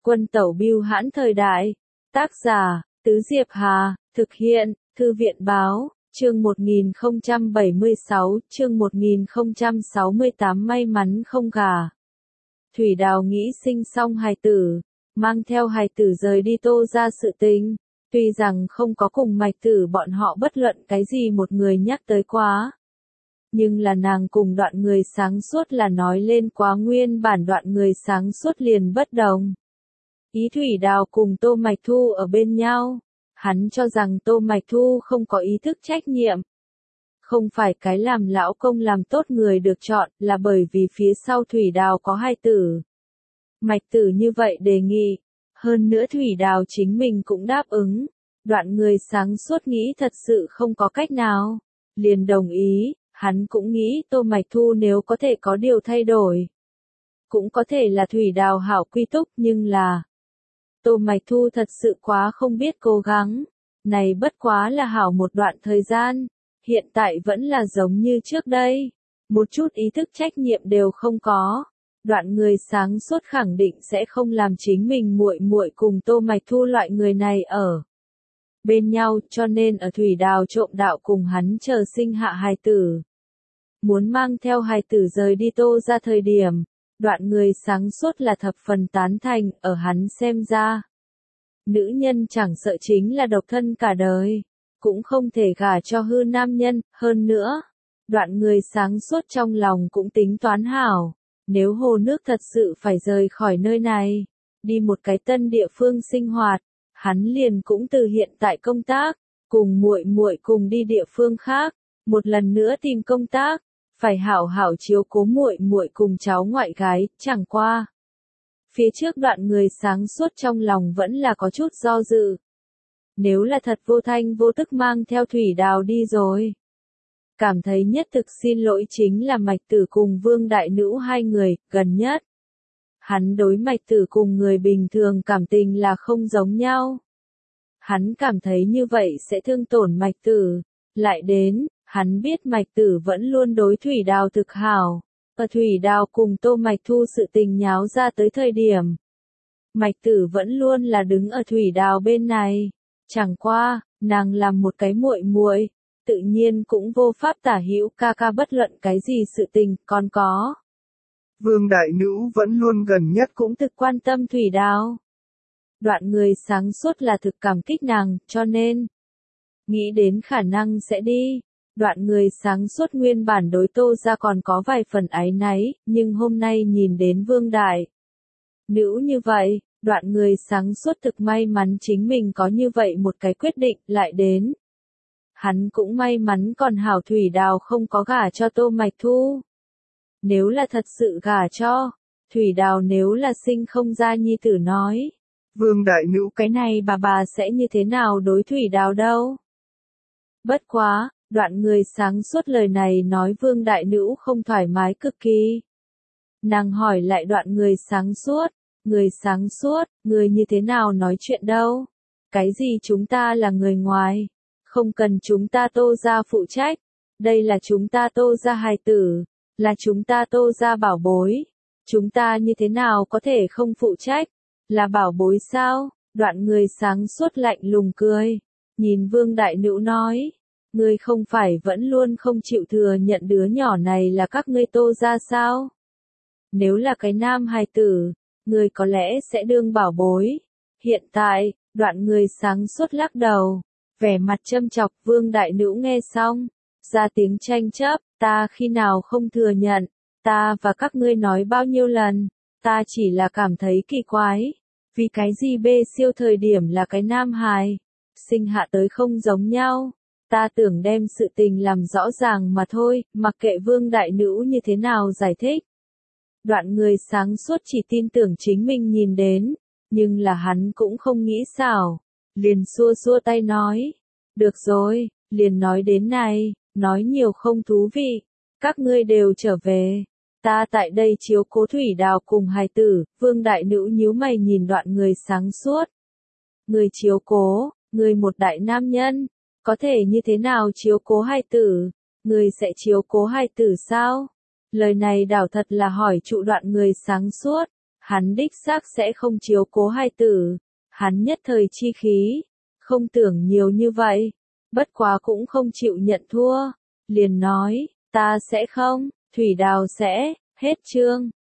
Quân tẩu bưu hãn thời đại. Tác giả, Tứ Diệp Hà, thực hiện, Thư viện báo, chương 1076, chương 1068 may mắn không gả. Thủy Đào nghĩ sinh xong hài tử, mang theo hài tử rời đi Tô ra sự tình, tuy rằng không có cùng Mạch Tử bọn họ bất luận cái gì một người nhắc tới quá. Nhưng là nàng cùng Đoạn Người sáng suốt là nói lên quá nguyên bản Đoạn Người sáng suốt liền bất đồng. Ý Thủy Đào cùng Tô Mạch Thu ở bên nhau, hắn cho rằng Tô Mạch Thu không có ý thức trách nhiệm. Không phải cái làm lão công làm tốt người được chọn, là bởi vì phía sau Thủy Đào có hai tử. Mạch Tử như vậy đề nghị, hơn nữa Thủy Đào chính mình cũng đáp ứng. Đoạn Người sáng suốt nghĩ thật sự không có cách nào, liền đồng ý. Hắn cũng nghĩ Tô Mạch Thu nếu có thể có điều thay đổi, cũng có thể là Thủy Đào hảo quy túc, nhưng là Tô Mạch Thu thật sự quá không biết cố gắng. Này bất quá là hảo một đoạn thời gian, hiện tại vẫn là giống như trước đây, một chút ý thức trách nhiệm đều không có. Đoạn Người sáng suốt khẳng định sẽ không làm chính mình muội muội cùng Tô Mạch Thu loại người này ở bên nhau, cho nên ở Thủy Đào trộm đạo cùng hắn chờ sinh hạ hài tử. Muốn mang theo hài tử rời đi Tô ra thời điểm, Đoạn Người sáng suốt là thập phần tán thành, ở hắn xem ra. Nữ nhân chẳng sợ chính là độc thân cả đời, cũng không thể gả cho hư nam nhân, hơn nữa. Đoạn Người sáng suốt trong lòng cũng tính toán hảo, nếu hồ nước thật sự phải rời khỏi nơi này, đi một cái tân địa phương sinh hoạt, hắn liền cũng từ hiện tại công tác, cùng muội muội cùng đi địa phương khác, một lần nữa tìm công tác, phải hảo hảo chiếu cố muội muội cùng cháu ngoại gái, chẳng qua. Phía trước Đoạn Người sáng suốt trong lòng vẫn là có chút do dự. Nếu là thật vô thanh vô tức mang theo Thủy Đào đi rồi, cảm thấy nhất thực xin lỗi chính là Mạch Tử cùng Vương Đại Nữ hai người, gần nhất. Hắn đối Mạch Tử cùng người bình thường cảm tình là không giống nhau. Hắn cảm thấy như vậy sẽ thương tổn Mạch Tử. Lại đến, hắn biết Mạch Tử vẫn luôn đối Thủy Đào thực hảo. Và Thủy Đào cùng Tô Mạch Thu sự tình nháo ra tới thời điểm, Mạch Tử vẫn luôn là đứng ở Thủy Đào bên này. Chẳng qua, nàng làm một cái muội muội, tự nhiên cũng vô pháp tả hữu ca ca bất luận cái gì sự tình, còn có. Vương Đại Nữ vẫn luôn gần nhất cũng thực quan tâm Thủy Đào. Đoạn Người sáng suốt là thực cảm kích nàng, cho nên nghĩ đến khả năng sẽ đi. Đoạn Người sáng suốt nguyên bản đối Tô ra còn có vài phần áy náy, nhưng hôm nay nhìn đến Vương Đại Nữ như vậy, Đoạn Người sáng suốt thực may mắn chính mình có như vậy một cái quyết định, lại đến. Hắn cũng may mắn còn hảo Thủy Đào không có gả cho Tô Mạch Thu. Nếu là thật sự gả cho, Thủy Đào nếu là sinh không ra nhi tử nói, Vương Đại Nữ cái này bà sẽ như thế nào đối Thủy Đào đâu. Bất quá, Đoạn Người sáng suốt lời này nói Vương Đại Nữ không thoải mái cực kỳ. Nàng hỏi lại Đoạn Người sáng suốt, người như thế nào nói chuyện đâu? Cái gì chúng ta là người ngoài, không cần chúng ta Tô ra phụ trách, đây là chúng ta Tô ra hài tử, là chúng ta Tô ra bảo bối, chúng ta như thế nào có thể không phụ trách, là bảo bối sao? Đoạn Người sáng suốt lạnh lùng cười, nhìn Vương Đại Nữ nói. Ngươi không phải vẫn luôn không chịu thừa nhận đứa nhỏ này là các ngươi Tô ra sao? Nếu là cái nam hài tử, ngươi có lẽ sẽ đương bảo bối. Hiện tại, Đoạn Người sáng suốt lắc đầu, vẻ mặt châm chọc. Vương Đại Nữ nghe xong, ra tiếng tranh chấp, ta khi nào không thừa nhận, ta và các ngươi nói bao nhiêu lần, ta chỉ là cảm thấy kỳ quái, vì cái gì bê siêu thời điểm là cái nam hài, sinh hạ tới không giống nhau. Ta tưởng đem sự tình làm rõ ràng mà thôi, mặc kệ Vương Đại Nữ như thế nào giải thích. Đoạn Người sáng suốt chỉ tin tưởng chính mình nhìn đến, nhưng là hắn cũng không nghĩ xảo, liền xua xua tay nói. Được rồi, liền nói đến này, nói nhiều không thú vị, các ngươi đều trở về. Ta tại đây chiếu cố Thủy Đào cùng hài tử. Vương Đại Nữ nhíu mày nhìn Đoạn Người sáng suốt. Người chiếu cố, người một đại nam nhân, có thể như thế nào chiếu cố hài tử? Người sẽ chiếu cố hài tử sao? Lời này đảo thật là hỏi trụ Đoạn Người sáng suốt. hắn đích xác sẽ không chiếu cố hai tử, hắn nhất thời chi khí, không tưởng nhiều như vậy, bất quá cũng không chịu nhận thua, liền nói, ta sẽ không, Thủy Đào sẽ, hết chương.